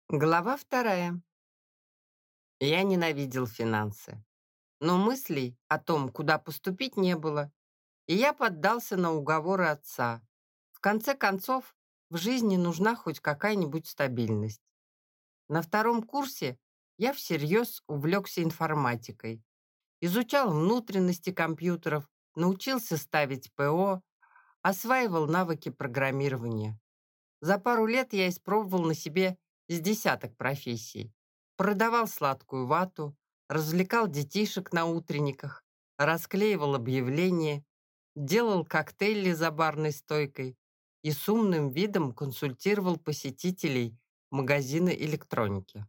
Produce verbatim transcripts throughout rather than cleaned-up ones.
Глава вторая. Я ненавидел финансы, но мыслей о том, куда поступить, не было, и я поддался на уговоры отца. В конце концов, в жизни нужна хоть какая-нибудь стабильность. На втором курсе я всерьез увлекся информатикой, изучал внутренности компьютеров, научился ставить ПО, осваивал навыки программирования. За пару лет я испробовал на себе с десяток профессий. Продавал сладкую вату, развлекал детишек на утренниках, расклеивал объявления, делал коктейли за барной стойкой и с умным видом консультировал посетителей магазина электроники.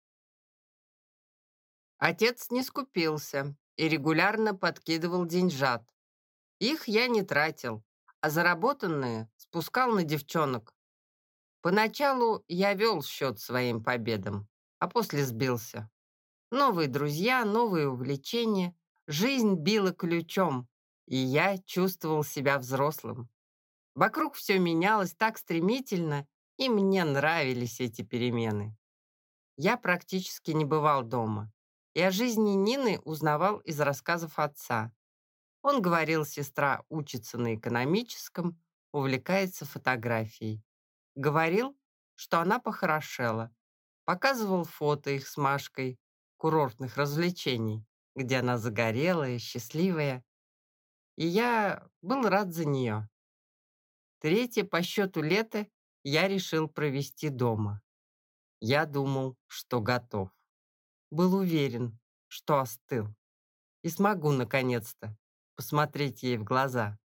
Отец не скупился и регулярно подкидывал деньжат. Их я не тратил, а заработанные спускал на девчонок. Поначалу я вел счет своим победам, а после сбился. Новые друзья, новые увлечения. Жизнь била ключом, и я чувствовал себя взрослым. Вокруг все менялось так стремительно, и мне нравились эти перемены. Я практически не бывал дома, и о жизни Нины узнавал из рассказов отца. Он говорил, сестра учится на экономическом, увлекается фотографией. Говорил, что она похорошела. Показывал фото их с Машкой курортных развлечений, где она загорелая, счастливая. И я был рад за нее. Третье по счету лето я решил провести дома. Я думал, что готов. Был уверен, что остыл. И смогу, наконец-то, посмотреть ей в глаза.